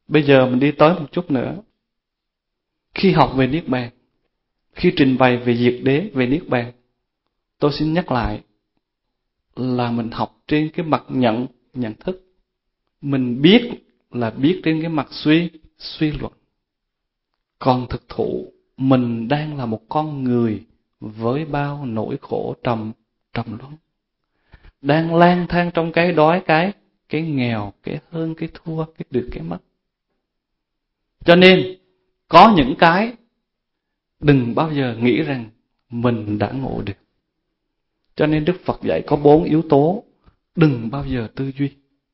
Bây giờ mình đi tới một chút nữa. Khi học về Niết Bàn, khi trình bày về diệt đế, về Niết Bàn, tôi xin nhắc lại là mình học trên cái mặt nhận thức. Mình biết là biết trên cái mặt suy luận. Còn thực thụ, mình đang là một con người với bao nỗi khổ trầm luân, đang lang thang trong cái đói, cái nghèo, cái hơn, cái thua, cái được, cái mất. Cho nên có những cái đừng bao giờ nghĩ rằng mình đã ngộ được. Cho nên Đức Phật dạy có 4 yếu tố, đừng bao giờ tư duy.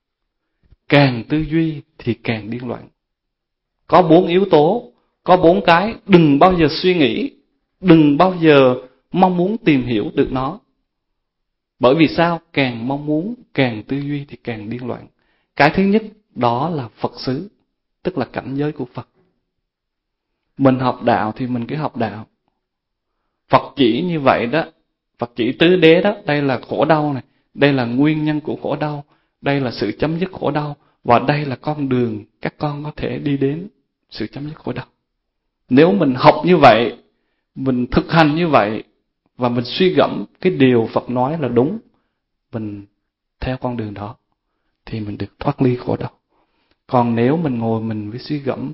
Càng tư duy thì càng điên loạn. Có 4 yếu tố, có 4 cái, đừng bao giờ suy nghĩ, đừng bao giờ mong muốn tìm hiểu được nó. Bởi vì sao? Càng mong muốn, càng tư duy thì càng điên loạn. Cái thứ nhất đó là Phật xứ, tức là cảnh giới của Phật. Mình học đạo thì mình cứ học đạo. Phật chỉ như vậy đó, Phật chỉ tứ đế đó, đây là khổ đau này, đây là nguyên nhân của khổ đau, đây là sự chấm dứt khổ đau, và đây là con đường các con có thể đi đến sự chấm dứt khổ đau. Nếu mình học như vậy, mình thực hành như vậy, và mình suy gẫm cái điều Phật nói là đúng, mình theo con đường đó, thì mình được thoát ly khổ đau. Còn nếu mình ngồi mình với suy gẫm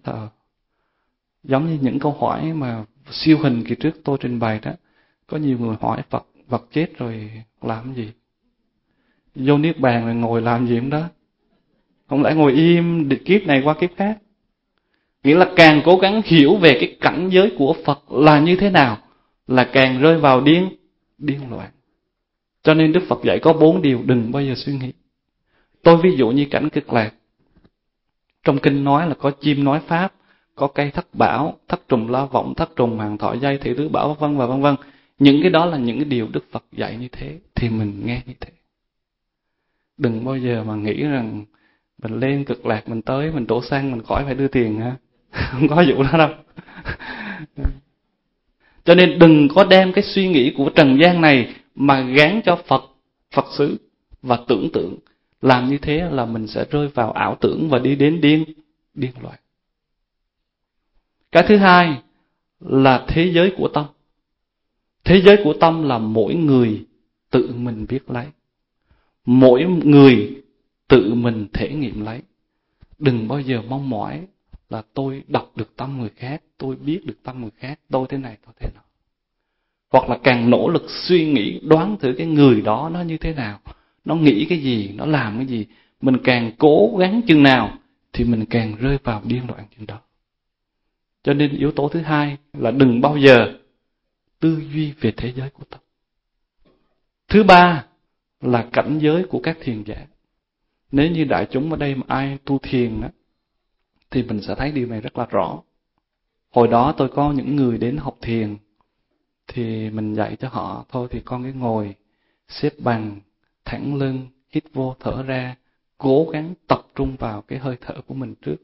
giống như những câu hỏi mà siêu hình kỳ trước tôi trình bày đó, có nhiều người hỏi Phật chết rồi làm gì? Vô Niết Bàn rồi ngồi làm gì đó? Không lẽ ngồi im kiếp này qua kiếp khác? Nghĩa là càng cố gắng hiểu về cái cảnh giới của Phật là như thế nào, là càng rơi vào điên loạn. Cho nên Đức Phật dạy có 4 điều đừng bao giờ suy nghĩ. Tôi ví dụ như cảnh Cực Lạc. Trong kinh nói là có chim nói pháp, có cây thất bảo, thất trùng la vọng, thất trùng hàng thọ dây, thị tứ bảo, vân và vân vân. Những cái đó là những cái điều Đức Phật dạy như thế, thì mình nghe như thế. Đừng bao giờ mà nghĩ rằng mình lên Cực Lạc, mình tới, mình đổ xăng, mình khỏi phải đưa tiền ha. Không có vụ đó đâu. Cho nên đừng có đem cái suy nghĩ của trần gian này mà gán cho Phật xứ và tưởng tượng. Làm như thế là mình sẽ rơi vào ảo tưởng và đi đến điên loạn. Cái thứ hai là thế giới của tâm. Thế giới của tâm là mỗi người tự mình biết lấy. Mỗi người tự mình thể nghiệm lấy. Đừng bao giờ mong mỏi là tôi đọc được tâm người khác, tôi biết được tâm người khác, tôi thế này, tôi thế nào. Hoặc là càng nỗ lực suy nghĩ đoán thử cái người đó nó như thế nào, nó nghĩ cái gì, nó làm cái gì. Mình càng cố gắng chừng nào thì mình càng rơi vào điên loạn chừng đó. Cho nên yếu tố thứ hai là đừng bao giờ tư duy về thế giới của tâm. Thứ ba là cảnh giới của các thiền giả. Nếu như đại chúng ở đây mà ai tu thiền đó, thì mình sẽ thấy điều này rất là rõ. Hồi đó tôi có những người đến học thiền, thì mình dạy cho họ thôi thì con cứ ngồi xếp bằng, thẳng lưng, hít vô thở ra, cố gắng tập trung vào cái hơi thở của mình trước.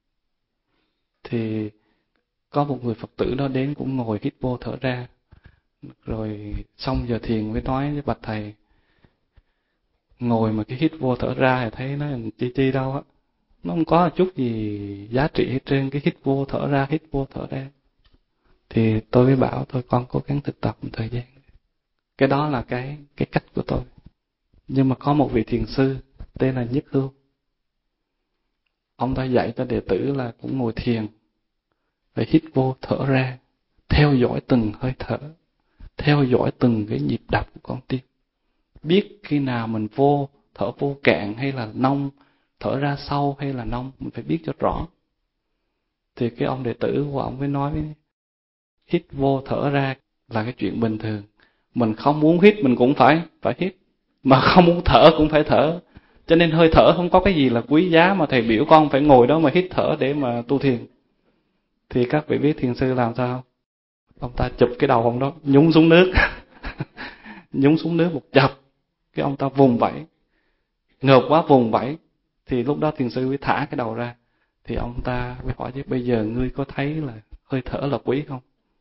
Thì có một người Phật tử đó đến cũng ngồi hít vô thở ra, rồi xong giờ thiền mới nói với bạch thầy, ngồi mà cái hít vô thở ra thì thấy nó chi đâu á, nó không có chút gì giá trị hết trơn, cái hít vô thở ra, hít vô thở ra. Thì tôi mới bảo thôi con cố gắng thực tập một thời gian. Cái đó là cái cách của tôi. Nhưng mà có một vị thiền sư tên là Nhất Hưu. Ông ta dạy cho đệ tử là cũng ngồi thiền, phải hít vô thở ra, theo dõi từng hơi thở, theo dõi từng cái nhịp đập của con tim. Biết khi nào mình thở vô cạn hay là nông, thở ra sâu hay là nông, mình phải biết cho rõ. Thì cái ông đệ tử của ông mới nói, hít vô thở ra là cái chuyện bình thường. Mình không muốn hít mình cũng phải hít, mà không muốn thở cũng phải thở. Cho nên hơi thở không có cái gì là quý giá mà thầy biểu con phải ngồi đó mà hít thở để mà tu thiền. Thì các vị biết thiền sư làm sao không? Ông ta chụp cái đầu ông đó, nhúng xuống nước. Nhúng xuống nước một chập, cái ông ta vùng vẫy, ngợp quá vùng vẫy. Thì lúc đó thiền sư mới thả cái đầu ra. Thì ông ta mới hỏi chứ bây giờ ngươi có thấy là hơi thở là quý không?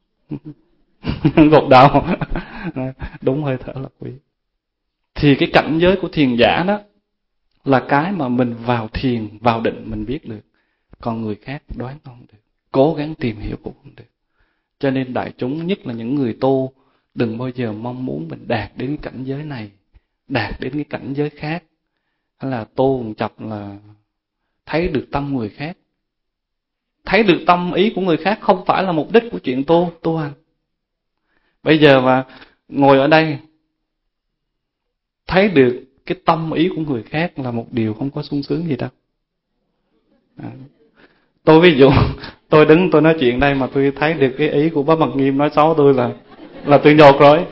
Gục đầu. Đúng, hơi thở là quý. Thì cái cảnh giới của thiền giả đó là cái mà mình vào thiền, vào định mình biết được. còn người khác đoán không được, cố gắng tìm hiểu cũng không được. Cho nên đại chúng, nhất là những người tu, đừng bao giờ mong muốn mình đạt đến cái cảnh giới này, đạt đến cái cảnh giới khác, hay là tu một chập là thấy được tâm người khác. Thấy được tâm ý của người khác không phải là mục đích của chuyện tu hành. Bây giờ mà ngồi ở đây, thấy được cái tâm ý của người khác là một điều không có sung sướng gì đâu. Tôi ví dụ, tôi đứng tôi nói chuyện đây mà tôi thấy được cái ý của Bác Mật Nghiêm nói xấu tôi là tôi nhột rồi.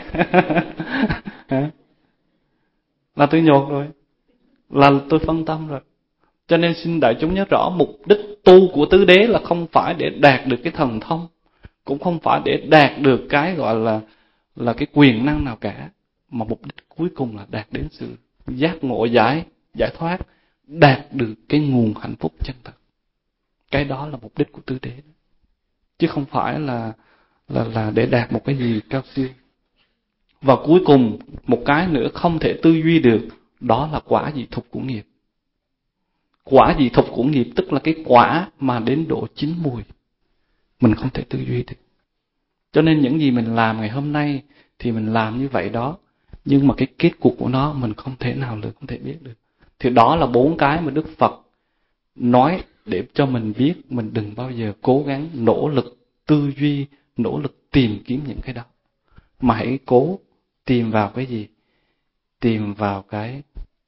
Là tôi nhột rồi, là tôi phân tâm rồi. Cho nên xin đại chúng nhớ rõ, mục đích tu của tứ đế là không phải để đạt được cái thần thông, cũng không phải để đạt được cái gọi là cái quyền năng nào cả, mà mục đích cuối cùng là đạt đến sự giác ngộ giải thoát, đạt được cái nguồn hạnh phúc chân thật. Cái đó là mục đích của tứ đế, chứ không phải là để đạt một cái gì cao siêu. Và cuối cùng một cái nữa không thể tư duy được, đó là quả dị thục của nghiệp. Quả dị thục của nghiệp tức là cái quả mà đến độ chín mùi, mình không thể tư duy được. Cho nên những gì mình làm ngày hôm nay thì mình làm như vậy đó, nhưng mà cái kết cục của nó mình không thể nào được, không thể biết được. Thì đó là 4 cái mà Đức Phật nói để cho mình biết mình đừng bao giờ cố gắng nỗ lực tư duy, nỗ lực tìm kiếm những cái đó, mà hãy cố tìm vào cái gì? Tìm vào cái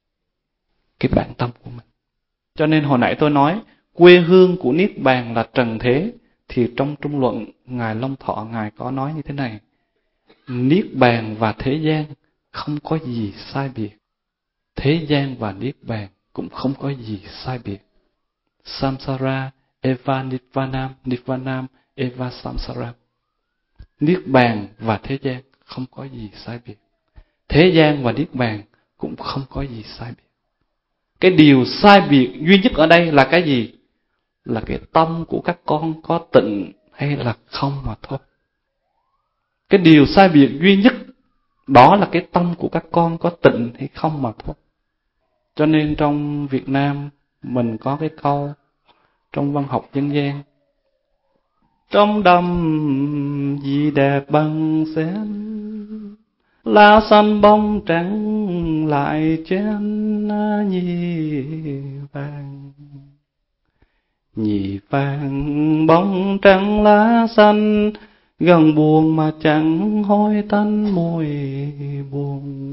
bản tâm của mình. Cho nên hồi nãy tôi nói quê hương của Niết Bàn là trần thế, thì trong Trung Luận Ngài Long Thọ Ngài có nói như thế này: Niết Bàn và thế gian không có gì sai biệt, thế gian và Niết Bàn cũng không có gì sai biệt. Samsara eva nirvanam, nirvanam eva samsara. Niết Bàn và thế gian không có gì sai biệt, thế gian và Niết Bàn cũng không có gì sai biệt. Cái điều sai biệt duy nhất ở đây là cái gì? Là cái tâm của các con có tịnh hay là không mà thôi. Cái điều sai biệt duy nhất đó là cái tâm của các con có tịnh hay không mà thôi. Cho nên trong Việt Nam mình có cái câu trong văn học dân gian: trong đầm gì đẹp bằng sen, lá xanh bông trắng lại chen nhì vàng. Nhì vàng bông trắng lá xanh, gần buồn mà chẳng hôi tanh mùi buồn.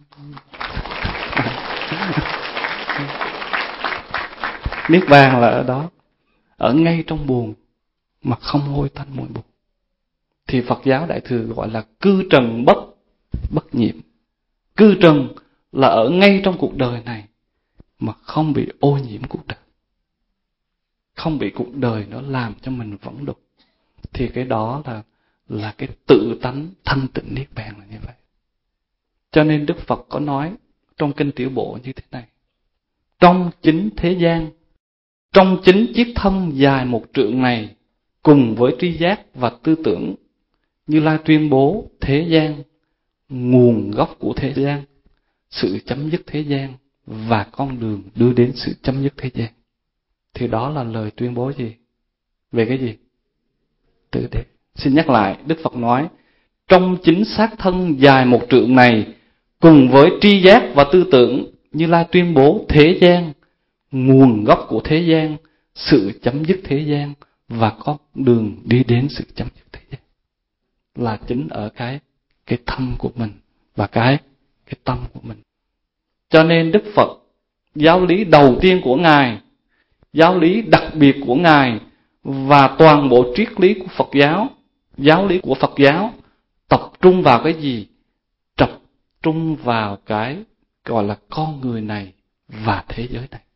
Niết bàn là ở đó, ở ngay trong buồn mà không hôi tanh mùi buồn. Thì Phật giáo Đại Thừa gọi là cư trần bất nhiễm. Cư trần là ở ngay trong cuộc đời này mà không bị ô nhiễm cuộc đời, không bị cuộc đời nó làm cho mình võng đục. Thì cái đó là cái tự tánh thanh tịnh Niết Bàn là như vậy. Cho nên Đức Phật có nói trong kinh Tiểu Bộ như thế này: trong chính thế gian, trong chính chiếc thân dài 1 trượng này, cùng với tri giác và tư tưởng, Như Lai tuyên bố thế gian, nguồn gốc của thế gian, sự chấm dứt thế gian và con đường đưa đến sự chấm dứt thế gian. Thì đó là lời tuyên bố gì? Về cái gì? Tứ đế. Xin nhắc lại, Đức Phật nói trong chính xác thân dài 1 trượng này, cùng với tri giác và tư tưởng, Như Lai tuyên bố thế gian, nguồn gốc của thế gian, sự chấm dứt thế gian và con đường đi đến sự chấm dứt thế gian. Là chính ở cái tâm của mình và cái tâm của mình. Cho nên Đức Phật, giáo lý đầu tiên của Ngài, giáo lý đặc biệt của Ngài và toàn bộ triết lý của Phật giáo, giáo lý của Phật giáo tập trung vào cái gì? Tập trung vào cái gọi là con người này và thế giới này.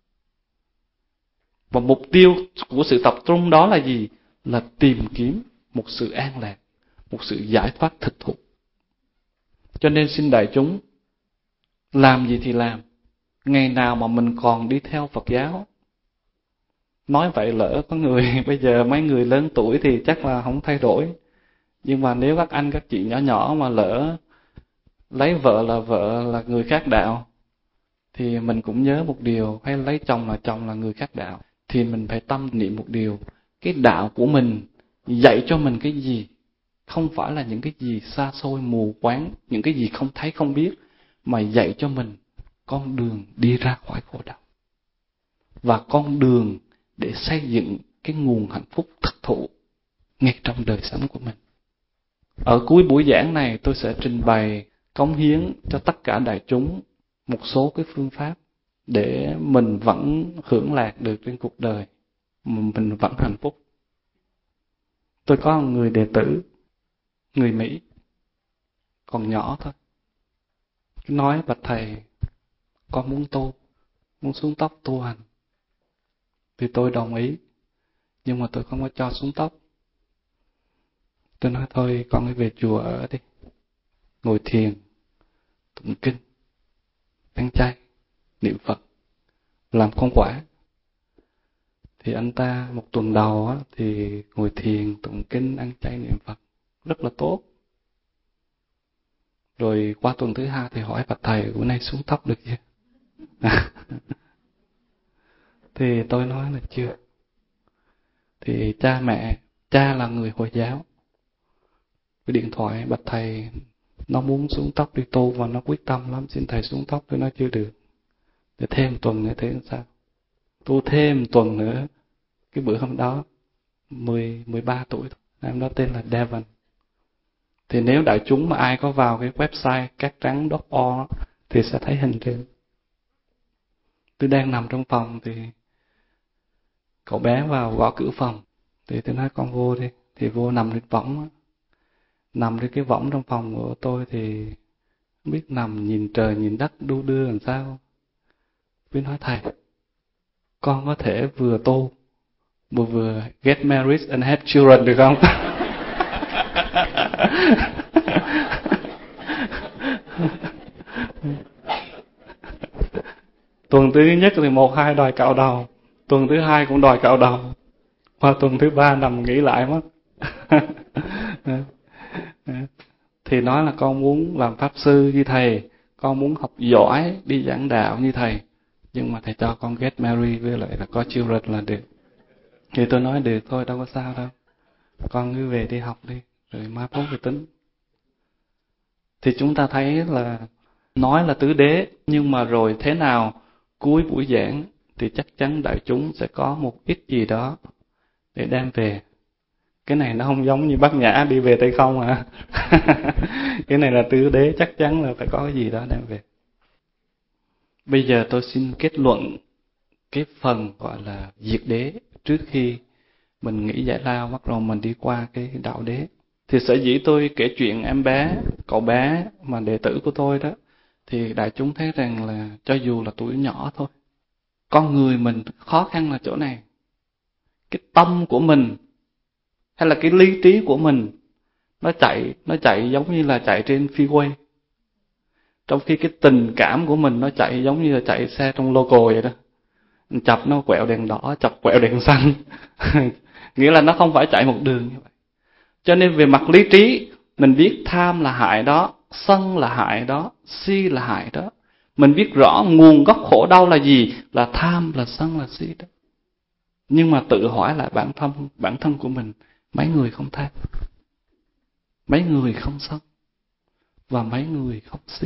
Và mục tiêu của sự tập trung đó là gì? Là tìm kiếm một sự an lạc, một sự giải thoát thực thụ. Cho nên xin đại chúng, làm gì thì làm, ngày nào mà mình còn đi theo Phật giáo. Nói vậy lỡ có người, bây giờ mấy người lớn tuổi thì chắc là không thay đổi. Nhưng mà nếu các anh các chị nhỏ nhỏ mà lỡ lấy vợ là người khác đạo, thì mình cũng nhớ một điều, hay lấy chồng là người khác đạo. thì mình phải tâm niệm một điều, cái đạo của mình dạy cho mình cái gì, không phải là những cái gì xa xôi mù quáng, những cái gì không thấy không biết, mà dạy cho mình con đường đi ra khỏi khổ đau. Và con đường để xây dựng cái nguồn hạnh phúc thực thụ ngay trong đời sống của mình. Ở cuối buổi giảng này tôi sẽ trình bày cống hiến cho tất cả đại chúng một số cái phương pháp để mình vẫn hưởng lạc được trên cuộc đời, mình vẫn hạnh phúc. Tôi có một người đệ tử, người Mỹ, còn nhỏ thôi. Nói bạch thầy, con muốn tu, muốn xuống tóc tu hành. Thì tôi đồng ý, nhưng mà tôi không có cho xuống tóc. Tôi nói thôi con hãy về chùa ở đi, ngồi thiền, tụng kinh, ăn chay, niệm Phật, làm công quả. Thì anh ta một tuần đầu á, thì ngồi thiền, tụng kinh, ăn chay, niệm Phật rất là tốt. Rồi qua tuần thứ hai thì hỏi bạch thầy bữa nay xuống tóc được chưa? Thì tôi nói là chưa. Thì cha là người Hồi giáo, cái điện thoại bạch thầy nó muốn xuống tóc đi tu và nó quyết tâm lắm, xin thầy xuống tóc. Tôi nói chưa được, để thêm tuần nữa thế làm sao. Tu thêm tuần nữa. Cái bữa hôm đó 13 tuổi thôi, em đó tên là Devon. Thì nếu đại chúng mà ai có vào cái website cáttrắng.org thì sẽ thấy hình trên. Tôi đang nằm trong phòng thì cậu bé vào gõ cửa phòng. Thì tôi nói con vô đi. Thì vô nằm trên võng. Nằm trên cái võng trong phòng của tôi thì không biết nằm nhìn trời nhìn đất đu đưa làm sao. Tôi nói thầy, con có thể vừa tu vừa get married and have children được không? Tuần thứ nhất thì 1-2 đòi cạo đầu, tuần thứ hai cũng đòi cạo đầu, qua tuần thứ 3 nằm nghỉ lại mất. Thì nói là con muốn làm pháp sư như thầy, con muốn học giỏi đi giảng đạo như thầy, nhưng mà thầy cho con get married với lại là có children là được. Thì tôi nói được thôi, đâu có sao đâu, con cứ về đi học đi, rồi mai mốt thì tính. Thì chúng ta thấy là nói là tứ đế, nhưng mà rồi thế nào cuối buổi giảng thì chắc chắn đại chúng sẽ có một ít gì đó để đem về. Cái này nó không giống như Bát Nhã đi về tay không à. Cái này là tứ đế, chắc chắn là phải có cái gì đó đem về. Bây giờ tôi xin kết luận cái phần gọi là diệt đế trước khi mình nghĩ giải lao, bắt đầu mình đi qua cái đạo đế. Thì sở dĩ tôi kể chuyện em bé, cậu bé mà đệ tử của tôi đó, thì đại chúng thấy rằng là cho dù là tuổi nhỏ thôi, con người mình khó khăn là chỗ này. Cái tâm của mình hay là cái lý trí của mình nó chạy giống như là chạy trên freeway. Trong khi cái tình cảm của mình nó chạy giống như là chạy xe trong local vậy đó. Chập nó quẹo đèn đỏ, chập quẹo đèn xanh. Nghĩa là nó không phải chạy một đường như vậy. Cho nên về mặt lý trí, mình biết tham là hại đó, sân là hại đó, si là hại đó. Mình biết rõ nguồn gốc khổ đau là gì, là tham, là sân, là si đó. Nhưng mà tự hỏi lại bản thân của mình, mấy người không tham, mấy người không sân, và mấy người không si.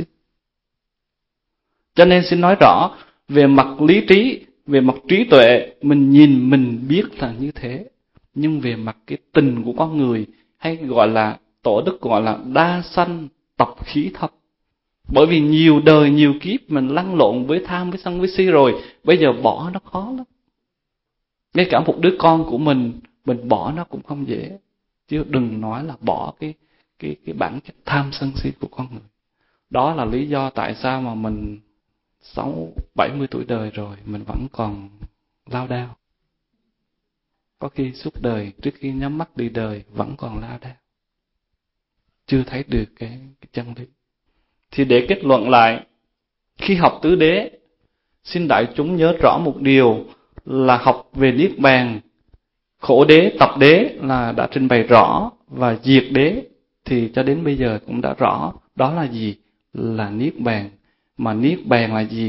Cho nên xin nói rõ, về mặt lý trí, về mặt trí tuệ, mình nhìn mình biết là như thế. Nhưng về mặt cái tình của con người, hay gọi là tổ đức gọi là đa sanh tập khí thấp. Bởi vì nhiều đời nhiều kiếp mình lăn lộn với tham, với sân, với si rồi, bây giờ bỏ nó khó lắm. Ngay cả một đứa con của mình bỏ nó cũng không dễ, chứ đừng nói là bỏ cái bản chất tham sân si của con người. Đó là lý do tại sao mà mình 70 tuổi đời rồi mình vẫn còn lao đao. Có khi suốt đời trước khi nhắm mắt đi đời vẫn còn lao đao, chưa thấy được cái chân lý. Thì để kết luận lại, khi học tứ đế, xin đại chúng nhớ rõ một điều là học về niết bàn, khổ đế, tập đế là đã trình bày rõ, và diệt đế thì cho đến bây giờ cũng đã rõ. Đó là gì? Là niết bàn. Mà niết bàn là gì?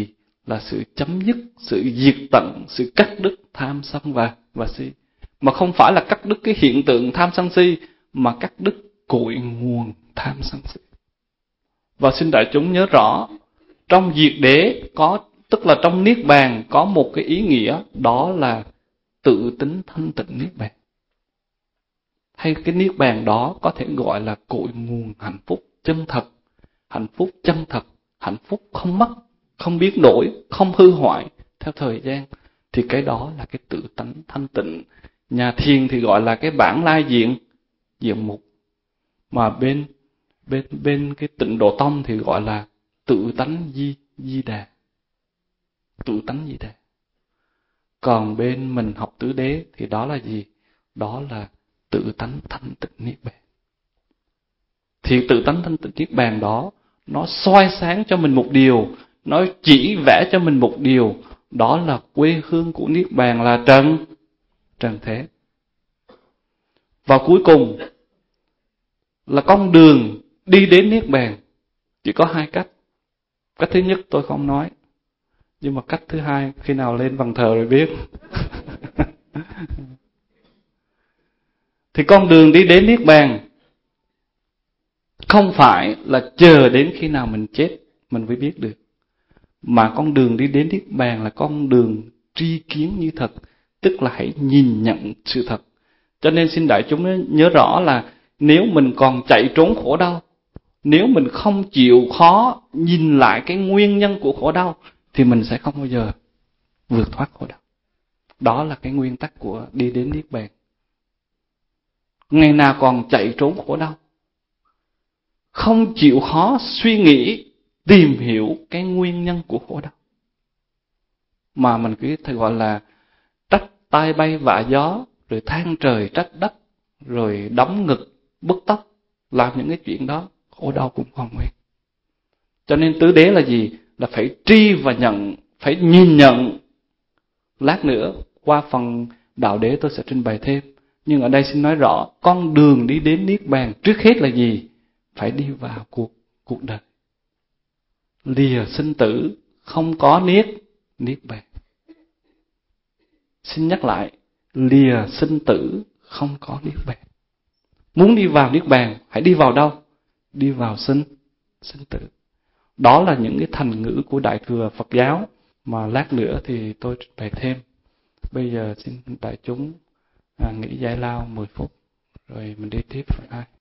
là sự chấm dứt, sự diệt tận, sự cắt đứt tham sân và si. Mà không phải là cắt đứt cái hiện tượng tham sân si, mà cắt đứt cội nguồn tham sân si. Và xin đại chúng nhớ rõ, trong diệt đế có, tức là trong niết bàn có một cái ý nghĩa, đó là tự tính thanh tịnh niết bàn. Hay cái niết bàn đó có thể gọi là cội nguồn hạnh phúc chân thật, hạnh phúc chân thật, hạnh phúc không mất, không biến đổi, không hư hoại theo thời gian. Thì cái đó là cái tự tánh thanh tịnh. Nhà thiền thì gọi là cái bản lai diện mục. Mà bên cái Tịnh Độ Tông thì gọi là tự tánh di đà. Tự tánh di đà. Còn bên mình học tứ đế thì đó là gì? Đó là tự tánh thanh tịnh niết bàn. Thì tự tánh thanh tịnh niết bàn đó, nó soi sáng cho mình một điều, nó chỉ vẽ cho mình một điều, đó là quê hương của niết bàn là trần thế. Và cuối cùng là con đường đi đến niết bàn chỉ có hai cách. Cách thứ nhất tôi không nói, nhưng mà cách thứ hai khi nào lên bàn thờ rồi biết. Thì con đường đi đến niết bàn không phải là chờ đến khi nào mình chết mình mới biết được, mà con đường đi đến niết bàn là con đường tri kiến như thật, tức là hãy nhìn nhận sự thật. Cho nên xin đại chúng nhớ rõ là nếu mình còn chạy trốn khổ đau, nếu mình không chịu khó nhìn lại cái nguyên nhân của khổ đau, thì mình sẽ không bao giờ vượt thoát khổ đau. Đó là cái nguyên tắc của đi đến niết bàn. Ngày nào còn chạy trốn khổ đau, không chịu khó suy nghĩ, tìm hiểu cái nguyên nhân của khổ đau, mà mình cứ phải gọi là trách tai bay vạ gió, rồi than trời trách đất, rồi đóng ngực bứt tóc, làm những cái chuyện đó, khổ đau cũng không hết. Cho nên tứ đế là gì? Là phải tri và nhận, phải nhìn nhận. Lát nữa qua phần đạo đế tôi sẽ trình bày thêm. Nhưng ở đây xin nói rõ, con đường đi đến niết bàn trước hết là gì? Phải đi vào cuộc đời. Lìa sinh tử, không có niết bàn. Xin nhắc lại, lìa sinh tử, không có niết bàn. Muốn đi vào niết bàn, hãy đi vào đâu? Đi vào sinh tử. Đó là những cái thành ngữ của Đại thừa Phật giáo mà lát nữa thì tôi trình bày thêm. Bây giờ xin đại chúng nghỉ giải lao 10 phút rồi mình đi tiếp phần 2.